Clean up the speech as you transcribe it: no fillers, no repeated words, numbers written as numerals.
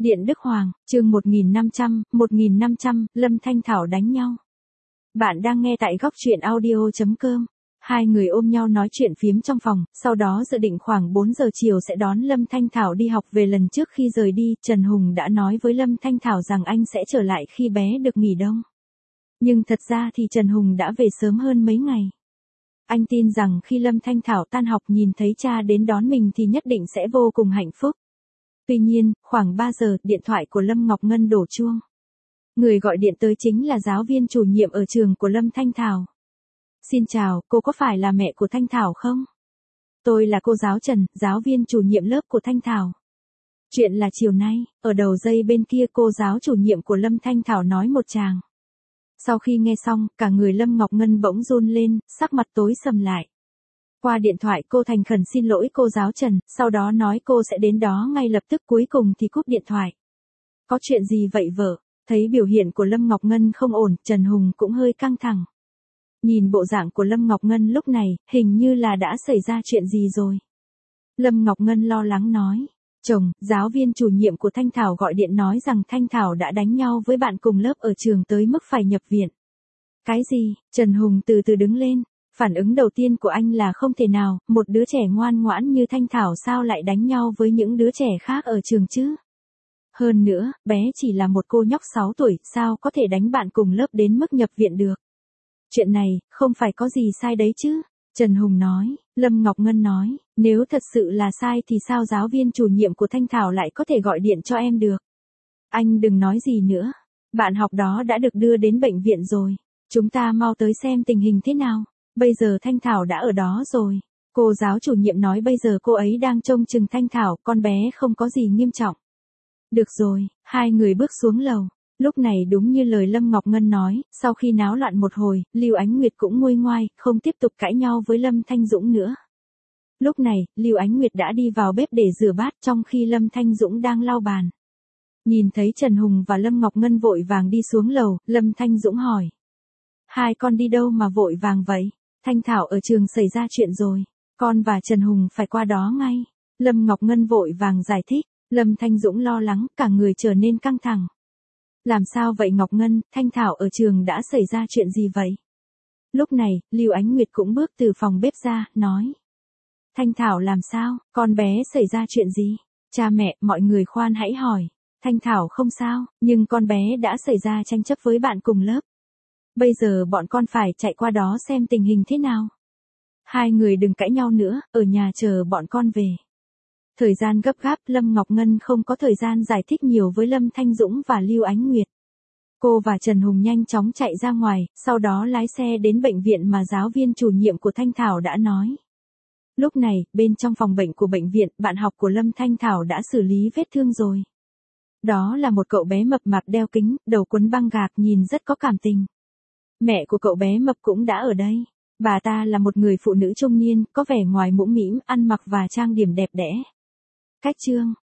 Điện Đức Hoàng, chương 1500, Lâm Thanh Thảo đánh nhau. Bạn đang nghe tại góc truyện audio.com. Hai người ôm nhau nói chuyện phiếm trong phòng, sau đó dự định khoảng 4 giờ chiều sẽ đón Lâm Thanh Thảo đi học về. Lần trước khi rời đi, Trần Hùng đã nói với Lâm Thanh Thảo rằng anh sẽ trở lại khi bé được nghỉ đông. Nhưng thật ra thì Trần Hùng đã về sớm hơn mấy ngày. Anh tin rằng khi Lâm Thanh Thảo tan học nhìn thấy cha đến đón mình thì nhất định sẽ vô cùng hạnh phúc. Tuy nhiên, khoảng 3 giờ, điện thoại của Lâm Ngọc Ngân đổ chuông. Người gọi điện tới chính là giáo viên chủ nhiệm ở trường của Lâm Thanh Thảo. Xin chào, cô có phải là mẹ của Thanh Thảo không? Tôi là cô giáo Trần, giáo viên chủ nhiệm lớp của Thanh Thảo. Chuyện là chiều nay, ở đầu dây bên kia cô giáo chủ nhiệm của Lâm Thanh Thảo nói một tràng. Sau khi nghe xong, cả người Lâm Ngọc Ngân bỗng run lên, sắc mặt tối sầm lại. Qua điện thoại cô thành khẩn xin lỗi cô giáo Trần, sau đó nói cô sẽ đến đó ngay lập tức, cuối cùng thì cúp điện thoại. Có chuyện gì vậy vợ? Thấy biểu hiện của Lâm Ngọc Ngân không ổn, Trần Hùng cũng hơi căng thẳng. Nhìn bộ dạng của Lâm Ngọc Ngân lúc này, hình như là đã xảy ra chuyện gì rồi. Lâm Ngọc Ngân lo lắng nói. Chồng, giáo viên chủ nhiệm của Thanh Thảo gọi điện nói rằng Thanh Thảo đã đánh nhau với bạn cùng lớp ở trường tới mức phải nhập viện. Cái gì? Trần Hùng từ từ đứng lên. Phản ứng đầu tiên của anh là không thể nào, một đứa trẻ ngoan ngoãn như Thanh Thảo sao lại đánh nhau với những đứa trẻ khác ở trường chứ? Hơn nữa, bé chỉ là một cô nhóc 6 tuổi, sao có thể đánh bạn cùng lớp đến mức nhập viện được? Chuyện này, không phải có gì sai đấy chứ? Trần Hùng nói. Lâm Ngọc Ngân nói, nếu thật sự là sai thì sao giáo viên chủ nhiệm của Thanh Thảo lại có thể gọi điện cho em được? Anh đừng nói gì nữa. Bạn học đó đã được đưa đến bệnh viện rồi. Chúng ta mau tới xem tình hình thế nào. Bây giờ Thanh Thảo đã ở đó rồi. Cô giáo chủ nhiệm nói bây giờ cô ấy đang trông chừng Thanh Thảo, con bé không có gì nghiêm trọng. Được rồi, hai người bước xuống lầu. Lúc này đúng như lời Lâm Ngọc Ngân nói, sau khi náo loạn một hồi, Lưu Ánh Nguyệt cũng nguôi ngoai, không tiếp tục cãi nhau với Lâm Thanh Dũng nữa. Lúc này, Lưu Ánh Nguyệt đã đi vào bếp để rửa bát trong khi Lâm Thanh Dũng đang lau bàn. Nhìn thấy Trần Hùng và Lâm Ngọc Ngân vội vàng đi xuống lầu, Lâm Thanh Dũng hỏi. Hai con đi đâu mà vội vàng vậy? Thanh Thảo ở trường xảy ra chuyện rồi. Con và Trần Hùng phải qua đó ngay. Lâm Ngọc Ngân vội vàng giải thích. Lâm Thanh Dũng lo lắng, cả người trở nên căng thẳng. Làm sao vậy Ngọc Ngân, Thanh Thảo ở trường đã xảy ra chuyện gì vậy? Lúc này, Lưu Ánh Nguyệt cũng bước từ phòng bếp ra, nói. Thanh Thảo làm sao, con bé xảy ra chuyện gì? Cha mẹ, mọi người khoan hãy hỏi. Thanh Thảo không sao, nhưng con bé đã xảy ra tranh chấp với bạn cùng lớp. Bây giờ bọn con phải chạy qua đó xem tình hình thế nào. Hai người đừng cãi nhau nữa, ở nhà chờ bọn con về. Thời gian gấp gáp, Lâm Ngọc Ngân không có thời gian giải thích nhiều với Lâm Thanh Dũng và Lưu Ánh Nguyệt. Cô và Trần Hùng nhanh chóng chạy ra ngoài, sau đó lái xe đến bệnh viện mà giáo viên chủ nhiệm của Thanh Thảo đã nói. Lúc này, bên trong phòng bệnh của bệnh viện, bạn học của Lâm Thanh Thảo đã xử lý vết thương rồi. Đó là một cậu bé mập mạp đeo kính, đầu quấn băng gạc, nhìn rất có cảm tình. Mẹ của cậu bé mập cũng đã ở đây. Bà ta là một người phụ nữ trung niên, có vẻ ngoài mũm mĩm, ăn mặc và trang điểm đẹp đẽ. Cách chương